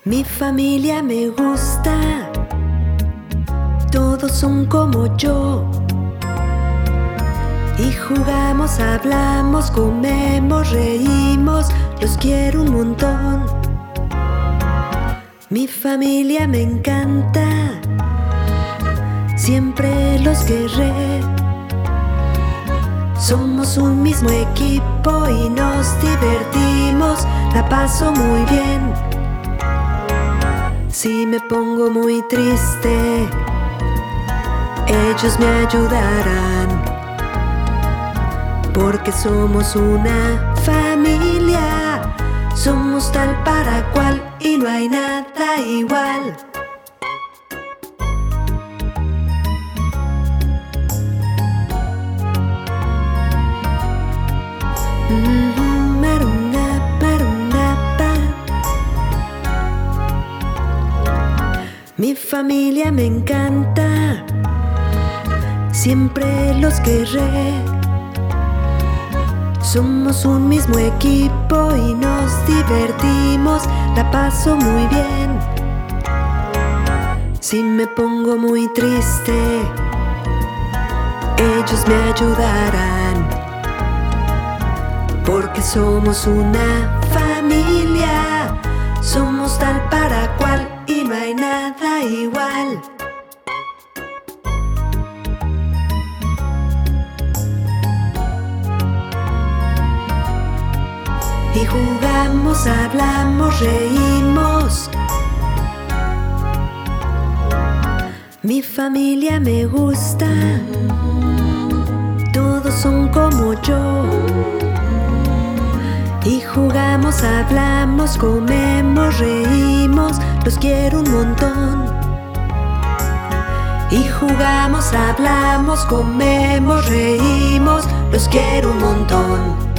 Mi familia me gusta, todos son como yo. Y jugamos, hablamos, comemos, reímos, los quiero un montón. Mi familia me encanta, siempre los querré. Somos un mismo equipo y nos divertimos, la paso muy bien. Si me pongo muy triste, ellos me ayudarán, porque somos una familia, somos tal para cual y no hay nada igual. Mi familia me encanta, siempre los querré. Somos un mismo equipo y nos divertimos, la paso muy bien. Si me pongo muy triste, ellos me ayudarán, porque somos una familia, somos tal para cual y no hay nada igual. Y jugamos, hablamos, reímos. Mi familia me gusta, todos son como yo. Y jugamos, hablamos, comemos, reímos, los quiero un montón. Y jugamos, hablamos, comemos, reímos, los quiero un montón.